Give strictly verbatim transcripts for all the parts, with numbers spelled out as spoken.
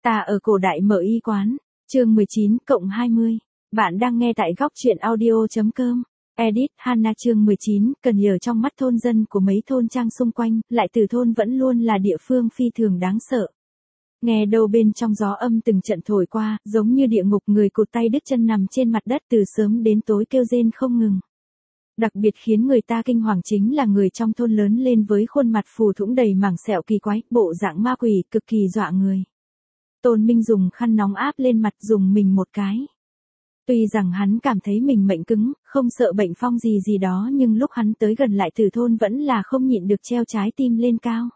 Ta ở cổ đại mở y quán, chương mười chín cộng hai mươi. Bạn đang nghe tại góc truyện audio.com. Edit Hana chương mười chín, cần nhờ trong mắt thôn dân của mấy thôn trang xung quanh, lại từ thôn vẫn luôn là địa phương phi thường đáng sợ. Nghe đâu bên trong gió âm từng trận thổi qua, giống như địa ngục, người cụt tay đứt chân nằm trên mặt đất từ sớm đến tối kêu rên không ngừng. Đặc biệt khiến người ta kinh hoàng chính là người trong thôn lớn lên với khuôn mặt phù thủng đầy mảng sẹo kỳ quái, bộ dạng ma quỷ, cực kỳ dọa người. Tôn Minh dùng khăn nóng áp lên mặt, dùng mình một cái. Tuy rằng hắn cảm thấy mình mệnh cứng, không sợ bệnh phong gì gì đó, nhưng lúc hắn tới gần lại từ thôn vẫn là không nhịn được treo trái tim lên cao.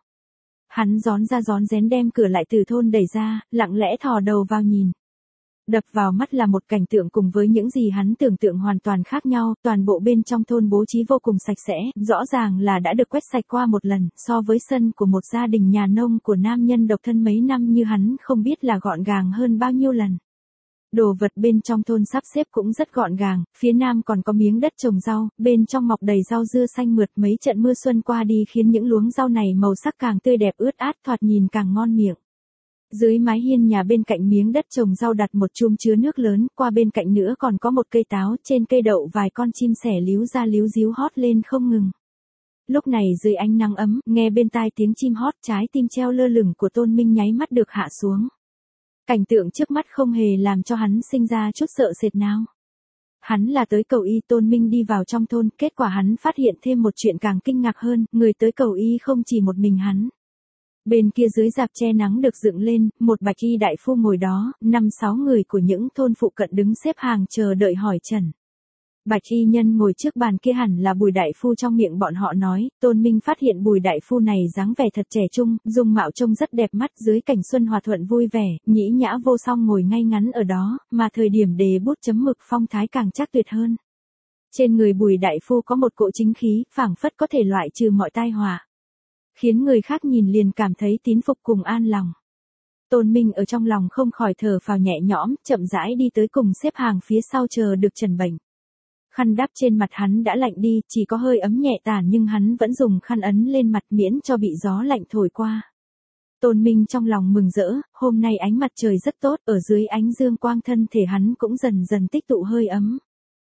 Hắn rón ra rón rén đem cửa lại từ thôn đẩy ra, lặng lẽ thò đầu vào nhìn. Đập vào mắt là một cảnh tượng cùng với những gì hắn tưởng tượng hoàn toàn khác nhau, toàn bộ bên trong thôn bố trí vô cùng sạch sẽ, rõ ràng là đã được quét sạch qua một lần, so với sân của một gia đình nhà nông của nam nhân độc thân mấy năm như hắn không biết là gọn gàng hơn bao nhiêu lần. Đồ vật bên trong thôn sắp xếp cũng rất gọn gàng, phía nam còn có miếng đất trồng rau, bên trong mọc đầy rau dưa xanh mượt, mấy trận mưa xuân qua đi khiến những luống rau này màu sắc càng tươi đẹp ướt át, thoạt nhìn càng ngon miệng. Dưới mái hiên nhà bên cạnh miếng đất trồng rau đặt một chum chứa nước lớn, qua bên cạnh nữa còn có một cây táo, trên cây đậu vài con chim sẻ líu ra líu díu hót lên không ngừng. Lúc này dưới ánh nắng ấm, nghe bên tai tiếng chim hót, trái tim treo lơ lửng của Tôn Minh nháy mắt được hạ xuống. Cảnh tượng trước mắt không hề làm cho hắn sinh ra chút sợ sệt nào. Hắn là tới cầu y. Tôn Minh đi vào trong thôn, kết quả hắn phát hiện thêm một chuyện càng kinh ngạc hơn, người tới cầu y không chỉ một mình hắn. Bên kia dưới rạp che nắng được dựng lên, một bạch y đại phu ngồi đó, năm sáu người của những thôn phụ cận đứng xếp hàng chờ đợi hỏi trần. Bạch y nhân ngồi trước bàn kia hẳn là Bùi đại phu, trong miệng bọn họ nói. Tôn Minh phát hiện Bùi đại phu này dáng vẻ thật trẻ trung, dung mạo trông rất đẹp mắt, dưới cảnh xuân hòa thuận vui vẻ, nhĩ nhã vô song ngồi ngay ngắn ở đó, mà thời điểm đề bút chấm mực phong thái càng chắc tuyệt hơn. Trên người Bùi đại phu có một cỗ chính khí, phảng phất có thể loại trừ mọi tai họa, khiến người khác nhìn liền cảm thấy tín phục cùng an lòng. Tôn Minh ở trong lòng không khỏi thở phào nhẹ nhõm, chậm rãi đi tới cùng xếp hàng phía sau chờ được trần bệnh. Khăn đắp trên mặt hắn đã lạnh đi, chỉ có hơi ấm nhẹ tàn, nhưng hắn vẫn dùng khăn ấn lên mặt miễn cho bị gió lạnh thổi qua. Tôn Minh trong lòng mừng rỡ, hôm nay ánh mặt trời rất tốt, ở dưới ánh dương quang thân thể hắn cũng dần dần tích tụ hơi ấm.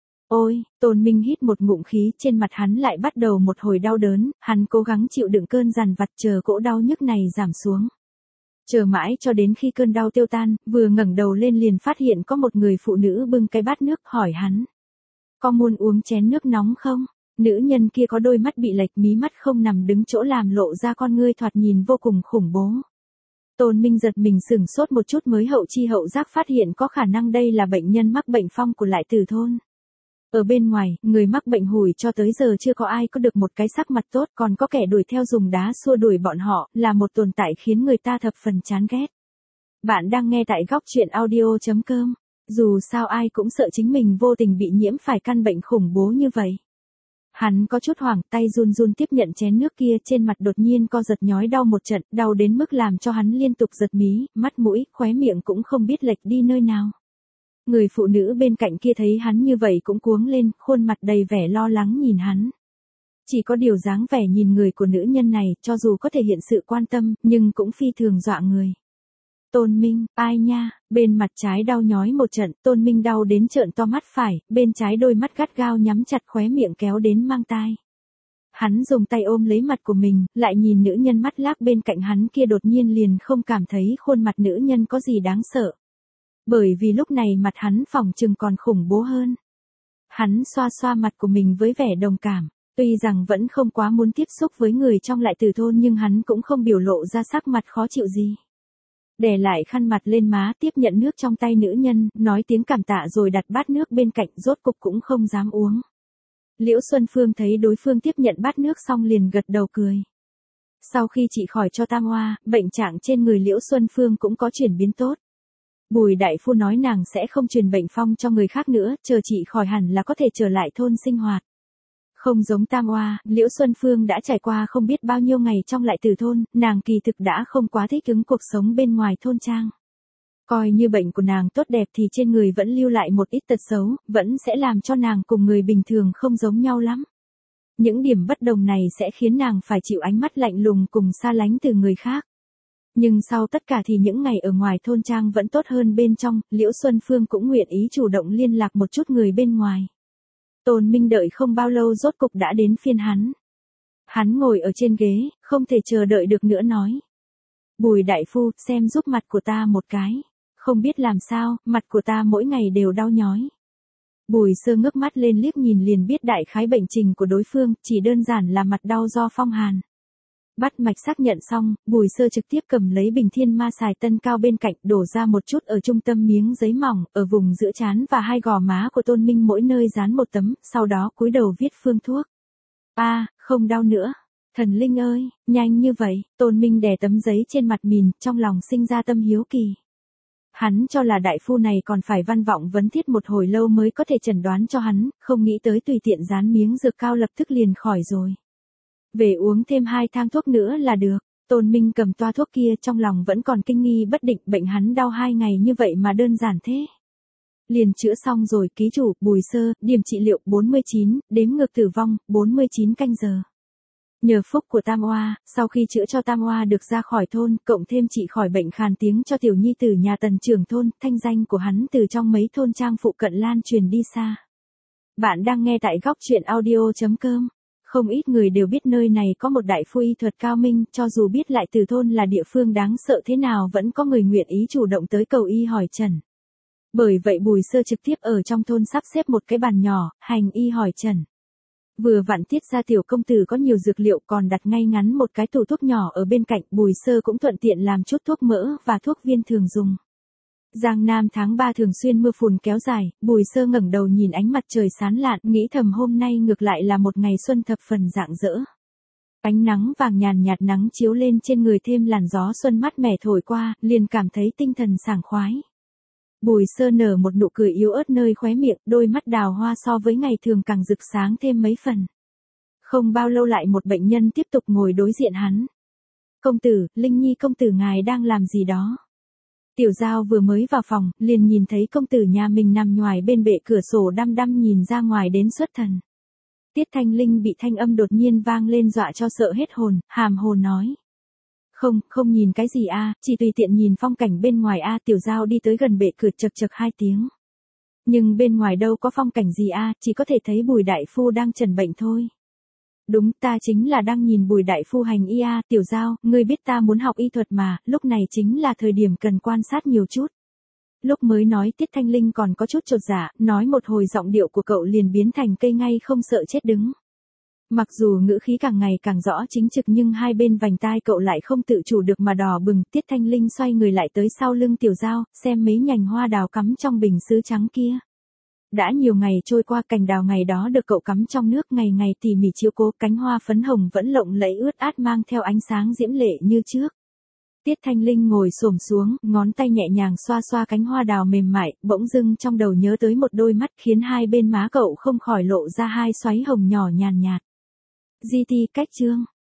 Ôi, Tôn Minh hít một ngụm khí, trên mặt hắn lại bắt đầu một hồi đau đớn, hắn cố gắng chịu đựng cơn dằn vặt chờ cỗ đau nhức này giảm xuống. Chờ mãi cho đến khi cơn đau tiêu tan, vừa ngẩng đầu lên liền phát hiện có một người phụ nữ bưng cái bát nước hỏi hắn. Có muốn uống chén nước nóng không? Nữ nhân kia có đôi mắt bị lệch, mí mắt không nằm đứng chỗ làm lộ ra con ngươi thoạt nhìn vô cùng khủng bố. Tôn Minh giật mình sửng sốt một chút mới hậu chi hậu giác phát hiện có khả năng đây là bệnh nhân mắc bệnh phong của lại từ thôn. Ở bên ngoài, người mắc bệnh hủi cho tới giờ chưa có ai có được một cái sắc mặt tốt, còn có kẻ đuổi theo dùng đá xua đuổi bọn họ, là một tồn tại khiến người ta thập phần chán ghét. Bạn đang nghe tại góc truyện audio.com. Dù sao ai cũng sợ chính mình vô tình bị nhiễm phải căn bệnh khủng bố như vậy. Hắn có chút hoảng, tay run run tiếp nhận chén nước kia, trên mặt đột nhiên co giật nhói đau một trận, đau đến mức làm cho hắn liên tục giật mí, mắt mũi, khóe miệng cũng không biết lệch đi nơi nào. Người phụ nữ bên cạnh kia thấy hắn như vậy cũng cuống lên, khuôn mặt đầy vẻ lo lắng nhìn hắn. Chỉ có điều dáng vẻ nhìn người của nữ nhân này, cho dù có thể hiện sự quan tâm, nhưng cũng phi thường dọa người. Tôn Minh, ai nha, bên mặt trái đau nhói một trận, Tôn Minh đau đến trợn to mắt phải, bên trái đôi mắt gắt gao nhắm chặt, khóe miệng kéo đến mang tai. Hắn dùng tay ôm lấy mặt của mình, lại nhìn nữ nhân mắt lác bên cạnh hắn kia, đột nhiên liền không cảm thấy khuôn mặt nữ nhân có gì đáng sợ. Bởi vì lúc này mặt hắn phỏng chừng còn khủng bố hơn. Hắn xoa xoa mặt của mình với vẻ đồng cảm, tuy rằng vẫn không quá muốn tiếp xúc với người trong lại từ thôn, nhưng hắn cũng không biểu lộ ra sắc mặt khó chịu gì. Đè lại khăn mặt lên má, tiếp nhận nước trong tay nữ nhân, nói tiếng cảm tạ rồi đặt bát nước bên cạnh, rốt cục cũng không dám uống. Liễu Xuân Phương thấy đối phương tiếp nhận bát nước xong liền gật đầu cười. Sau khi trị khỏi cho tam oa, bệnh trạng trên người Liễu Xuân Phương cũng có chuyển biến tốt. Bùi đại phu nói nàng sẽ không truyền bệnh phong cho người khác nữa, chờ trị khỏi hẳn là có thể trở lại thôn sinh hoạt. Không giống tam oa, Liễu Xuân Phương đã trải qua không biết bao nhiêu ngày trong lại từ thôn, nàng kỳ thực đã không quá thích ứng cuộc sống bên ngoài thôn trang. Coi như bệnh của nàng tốt đẹp thì trên người vẫn lưu lại một ít tật xấu, vẫn sẽ làm cho nàng cùng người bình thường không giống nhau lắm. Những điểm bất đồng này sẽ khiến nàng phải chịu ánh mắt lạnh lùng cùng xa lánh từ người khác. Nhưng sau tất cả thì những ngày ở ngoài thôn trang vẫn tốt hơn bên trong, Liễu Xuân Phương cũng nguyện ý chủ động liên lạc một chút người bên ngoài. Tôn Minh đợi không bao lâu rốt cục đã đến phiên hắn. Hắn ngồi ở trên ghế, không thể chờ đợi được nữa nói. Bùi đại phu, xem giúp mặt của ta một cái. Không biết làm sao, mặt của ta mỗi ngày đều đau nhói. Bùi Sơ ngước mắt lên liếc nhìn liền biết đại khái bệnh trình của đối phương, chỉ đơn giản là mặt đau do phong hàn. Bắt mạch xác nhận xong, Bùi Sơ trực tiếp cầm lấy bình thiên ma xài tân cao bên cạnh đổ ra một chút ở trung tâm miếng giấy mỏng, ở vùng giữa trán và hai gò má của Tôn Minh mỗi nơi dán một tấm, sau đó cúi đầu viết phương thuốc. A, à, không đau nữa. Thần linh ơi, nhanh như vậy, Tôn Minh đè tấm giấy trên mặt mìn, trong lòng sinh ra tâm hiếu kỳ. Hắn cho là đại phu này còn phải văn vọng vấn thiết một hồi lâu mới có thể chẩn đoán cho hắn, không nghĩ tới tùy tiện dán miếng dược cao lập tức liền khỏi rồi. Về uống thêm hai thang thuốc nữa là được. Tôn Minh cầm toa thuốc kia trong lòng vẫn còn kinh nghi bất định, bệnh hắn đau hai ngày như vậy mà đơn giản thế. Liền chữa xong rồi, ký chủ, Bùi Sơ, điểm trị liệu bốn mươi chín, đếm ngược tử vong, bốn mươi chín canh giờ. Nhờ phúc của Tam Oa, sau khi chữa cho Tam Oa được ra khỏi thôn, cộng thêm trị khỏi bệnh khàn tiếng cho tiểu nhi tử nhà Tần trưởng thôn, thanh danh của hắn từ trong mấy thôn trang phụ cận lan truyền đi xa. Bạn đang nghe tại góc truyện audio chấm com. Không ít người đều biết nơi này có một đại phu y thuật cao minh, cho dù biết lại từ thôn là địa phương đáng sợ thế nào vẫn có người nguyện ý chủ động tới cầu y hỏi trần. Bởi vậy Bùi Sơ trực tiếp ở trong thôn sắp xếp một cái bàn nhỏ, hành y hỏi trần. Vừa vặn Tiết gia tiểu công tử có nhiều dược liệu còn đặt ngay ngắn một cái tủ thuốc nhỏ ở bên cạnh, Bùi Sơ cũng thuận tiện làm chút thuốc mỡ và thuốc viên thường dùng. Giang Nam tháng ba thường xuyên mưa phùn kéo dài, Bùi Sơ ngẩng đầu nhìn ánh mặt trời sáng lạn, nghĩ thầm hôm nay ngược lại là một ngày xuân thập phần rạng rỡ. Ánh nắng vàng nhàn nhạt nắng chiếu lên trên người thêm làn gió xuân mát mẻ thổi qua, liền cảm thấy tinh thần sảng khoái. Bùi Sơ nở một nụ cười yếu ớt nơi khóe miệng, đôi mắt đào hoa so với ngày thường càng rực sáng thêm mấy phần. Không bao lâu lại một bệnh nhân tiếp tục ngồi đối diện hắn. Công tử, Linh Nhi công tử ngài đang làm gì đó? Tiểu Giao vừa mới vào phòng, liền nhìn thấy công tử nhà mình nằm nhoài bên bệ cửa sổ đăm đăm nhìn ra ngoài đến xuất thần. Tiết Thanh Linh bị thanh âm đột nhiên vang lên dọa cho sợ hết hồn, hàm hồ nói. Không, không nhìn cái gì a, chỉ tùy tiện nhìn phong cảnh bên ngoài a. Tiểu Giao đi tới gần bệ cửa chật chật hai tiếng. Nhưng bên ngoài đâu có phong cảnh gì a, chỉ có thể thấy Bùi đại phu đang trần bệnh thôi. Đúng, ta chính là đang nhìn Bùi đại phu hành y a. Tiểu Giao, ngươi biết ta muốn học y thuật mà, lúc này chính là thời điểm cần quan sát nhiều chút. Lúc mới nói Tiết Thanh Linh còn có chút chột dạ, nói một hồi giọng điệu của cậu liền biến thành cây ngay không sợ chết đứng. Mặc dù ngữ khí càng ngày càng rõ chính trực nhưng hai bên vành tai cậu lại không tự chủ được mà đỏ bừng. Tiết Thanh Linh xoay người lại tới sau lưng Tiểu Giao, xem mấy nhành hoa đào cắm trong bình sứ trắng kia. Đã nhiều ngày trôi qua, cành đào ngày đó được cậu cắm trong nước, ngày ngày tỉ mỉ chiếu cố, cánh hoa phấn hồng vẫn lộng lẫy ướt át mang theo ánh sáng diễm lệ như trước. Tiết Thanh Linh ngồi xổm xuống, ngón tay nhẹ nhàng xoa xoa cánh hoa đào mềm mại, bỗng dưng trong đầu nhớ tới một đôi mắt khiến hai bên má cậu không khỏi lộ ra hai xoáy hồng nhỏ nhàn nhạt. Di ti cách chương.